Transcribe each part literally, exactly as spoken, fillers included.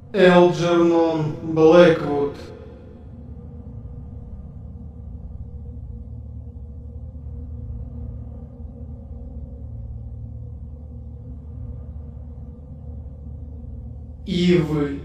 Элджернон Блэквуд. Ивы.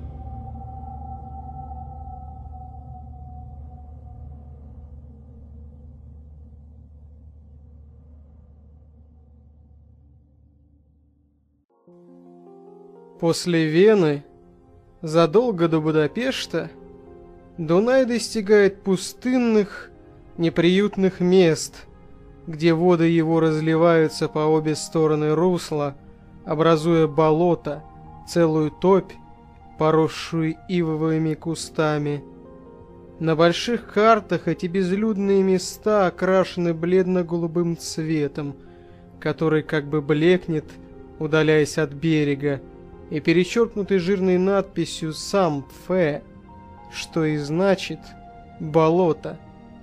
После Вены, задолго до Будапешта, Дунай достигает пустынных, неприютных мест, где воды его разливаются по обе стороны русла, образуя болото, целую топь, поросшую ивовыми кустами. На больших картах эти безлюдные места окрашены бледно-голубым цветом, который как бы блекнет, удаляясь от берега, и перечеркнуты жирной надписью «Сампфе», что и значит «болото».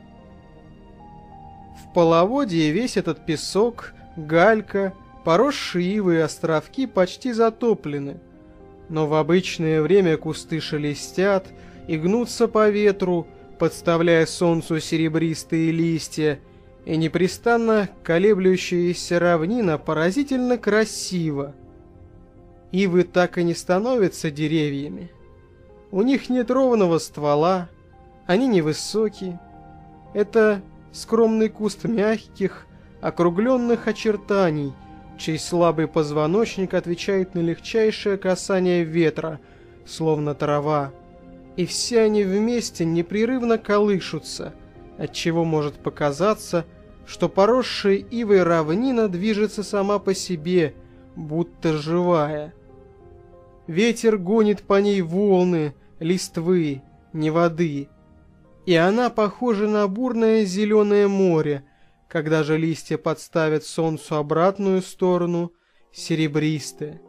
В половодье весь этот песок, галька, поросшие ивы и островки почти затоплены, но в обычное время кусты шелестят и гнутся по ветру, подставляя солнцу серебристые листья, и непрестанно колеблющаяся равнина поразительно красива. Ивы так и не становятся деревьями. У них нет ровного ствола, они невысокие. Это скромный куст мягких, округленных очертаний, чей слабый позвоночник отвечает на легчайшее касание ветра, словно трава, и все они вместе непрерывно колышутся, отчего может показаться, что поросшая ивой равнина движется сама по себе, будто живая. Ветер гонит по ней волны, листвы, не воды, и она похожа на бурное зеленое море, когда же листья подставят солнцу обратную сторону, серебристые.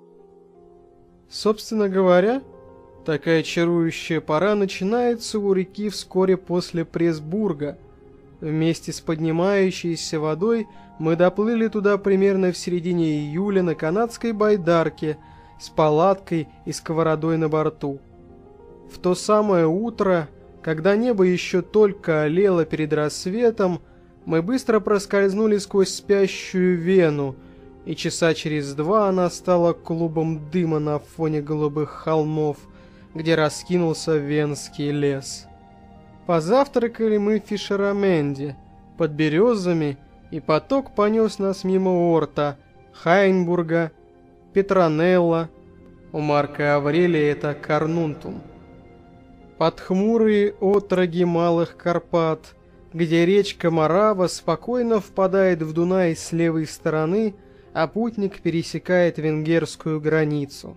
Собственно говоря, такая чарующая пора начинается у реки вскоре после Пресбурга. Вместе с поднимающейся водой мы доплыли туда примерно в середине июля на канадской байдарке с палаткой и сковородой на борту. В то самое утро, когда небо еще только олело перед рассветом, мы быстро проскользнули сквозь спящую Вену, и часа через два она стала клубом дыма на фоне голубых холмов, где раскинулся Венский лес. Позавтракали мы в Фишераменде, под березами, и поток понес нас мимо Орта, Хайнбурга, Петронелла, у Марка Аврелия это Карнунтум. Под хмурые отроги Малых Карпат, где речка Морава спокойно впадает в Дунай с левой стороны, а путник пересекает венгерскую границу.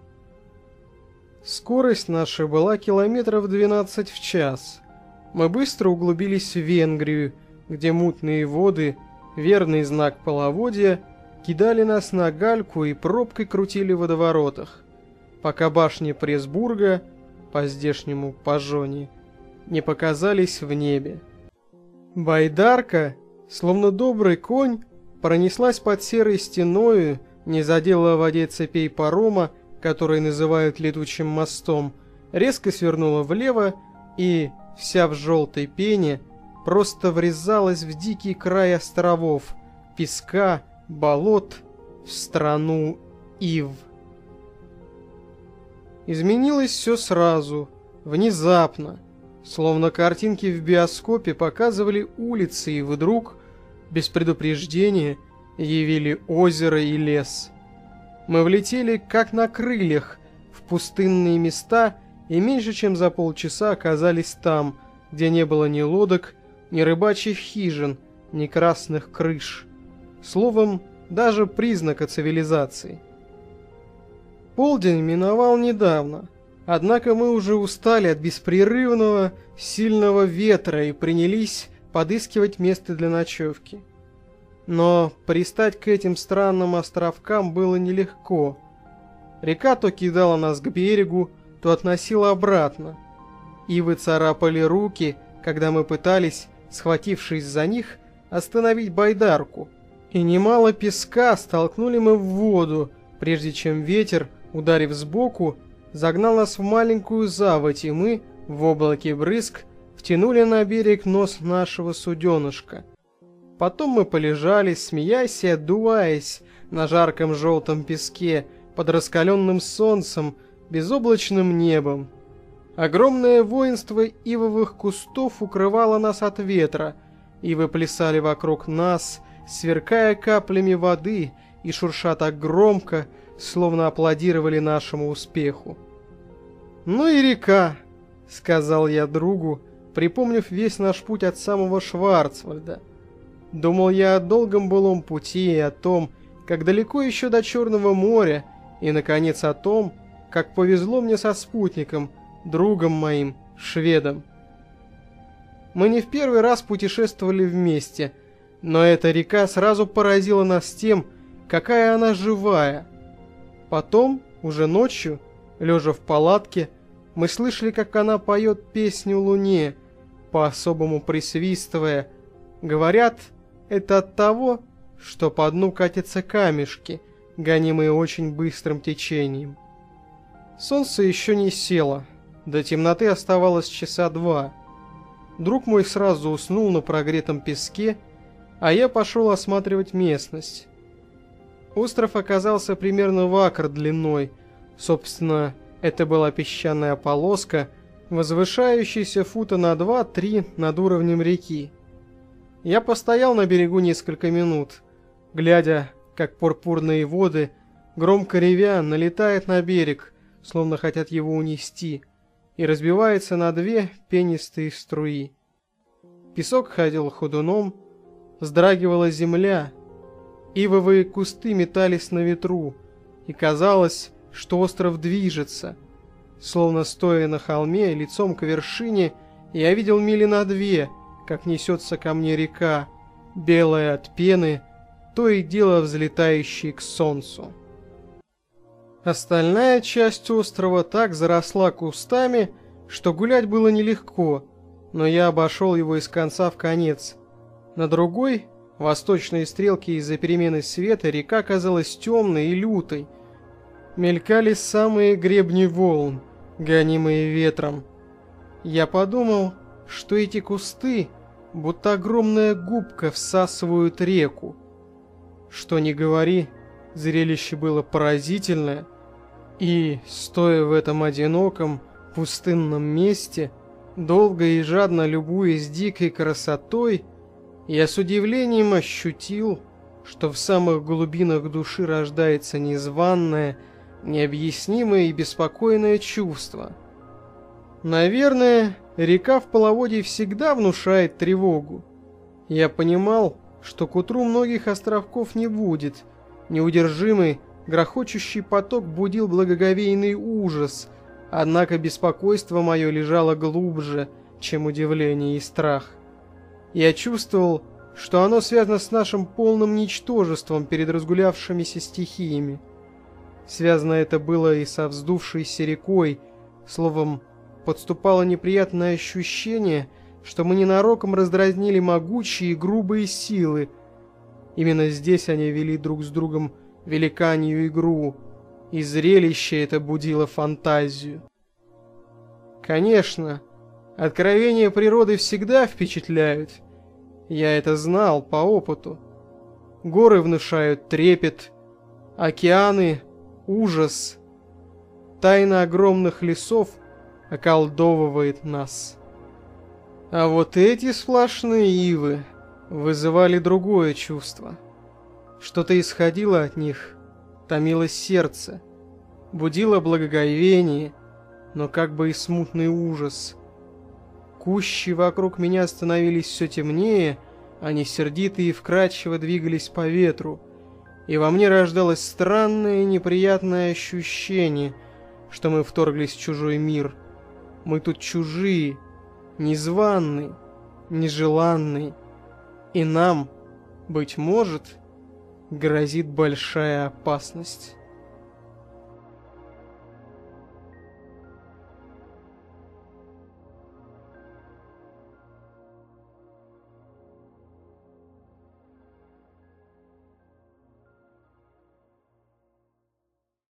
Скорость наша была километров двенадцать в час. Мы быстро углубились в Венгрию, где мутные воды, верный знак половодья, кидали нас на гальку и пробкой крутили в водоворотах, пока башни Пресбурга, по-здешнему Пажони, не показались в небе. Байдарка, словно добрый конь, пронеслась под серой стеною, не задела в воде цепей парома, который называют летучим мостом, резко свернула влево и, вся в желтой пене, просто врезалась в дикий край островов, песка, болот, в страну ив. Изменилось все сразу, внезапно, словно картинки в биоскопе показывали улицы и вдруг, без предупреждения, явили озеро и лес. Мы влетели, как на крыльях, в пустынные места и меньше чем за полчаса оказались там, где не было ни лодок, ни рыбачьих хижин, ни красных крыш. Словом, даже признака цивилизации. Полдень миновал недавно, однако мы уже устали от беспрерывного, сильного ветра и принялись подыскивать место для ночевки. Но пристать к этим странным островкам было нелегко. Река то кидала нас к берегу, то относила обратно. Ивы царапали руки, когда мы пытались, схватившись за них, остановить байдарку. И немало песка столкнули мы в воду, прежде чем ветер, ударив сбоку, загнал нас в маленькую заводь, и мы, в облаке брызг, втянули на берег нос нашего суденышка. Потом мы полежали, смеясь и отдуваясь на жарком желтом песке, под раскаленным солнцем, безоблачным небом. Огромное воинство ивовых кустов укрывало нас от ветра, ивы плясали вокруг нас, сверкая каплями воды и шурша так громко, словно аплодировали нашему успеху. «Ну и река», — сказал я другу, припомнив весь наш путь от самого Шварцвальда. Думал я о долгом былом пути и о том, как далеко еще до Черного моря, и, наконец, о том, как повезло мне со спутником, другом моим, шведом. Мы не в первый раз путешествовали вместе, но эта река сразу поразила нас тем, какая она живая. Потом, уже ночью, лежа в палатке, мы слышали, как она поет песню луне, по-особому присвистывая. Говорят, это от того, что по дну катятся камешки, гонимые очень быстрым течением. Солнце еще не село, до темноты оставалось часа два. Друг мой сразу уснул на прогретом песке, а я пошел осматривать местность. Остров оказался примерно в акр длиной. Собственно, это была песчаная полоска, возвышающаяся фута на два-три над уровнем реки. Я постоял на берегу несколько минут, глядя, как пурпурные воды, громко ревя, налетают на берег, словно хотят его унести, и разбивается на две пенистые струи. Песок ходил ходуном, вздрагивала земля, ивовые кусты метались на ветру, и казалось, что остров движется. Словно стоя на холме, лицом к вершине, я видел мили на две, как несется ко мне река, белая от пены, то и дело взлетающей к солнцу. Остальная часть острова так заросла кустами, что гулять было нелегко, но я обошел его из конца в конец. На другой, восточной стрелке из-за перемены света, река казалась темной и лютой. Мелькали самые гребни волн, гонимые ветром. Я подумал, что эти кусты, будто огромная губка, всасывают реку. Что ни говори, зрелище было поразительное, и, стоя в этом одиноком, пустынном месте, долго и жадно любуясь дикой красотой, я с удивлением ощутил, что в самых глубинах души рождается незваное, необъяснимое и беспокойное чувство. Наверное, река в половодье всегда внушает тревогу. Я понимал, что к утру многих островков не будет. Неудержимый, грохочущий поток будил благоговейный ужас, однако беспокойство мое лежало глубже, чем удивление и страх. Я чувствовал, что оно связано с нашим полным ничтожеством перед разгулявшимися стихиями. Связано это было и со вздувшейся рекой, словом, подступало неприятное ощущение, что мы ненароком раздразнили могучие и грубые силы. Именно здесь они вели друг с другом великанью игру, и зрелище это будило фантазию. Конечно, откровения природы всегда впечатляют. Я это знал по опыту. Горы внушают трепет, океаны — ужас. Тайна огромных лесов околдовывает нас. А вот эти сплошные ивы вызывали другое чувство. Что-то исходило от них, томило сердце, будило благоговение, но как бы и смутный ужас. Кущи вокруг меня становились все темнее, они сердито и вкрадчиво двигались по ветру, и во мне рождалось странное и неприятное ощущение, что мы вторглись в чужой мир. Мы тут чужие, незваные, нежеланные, и нам, быть может, грозит большая опасность.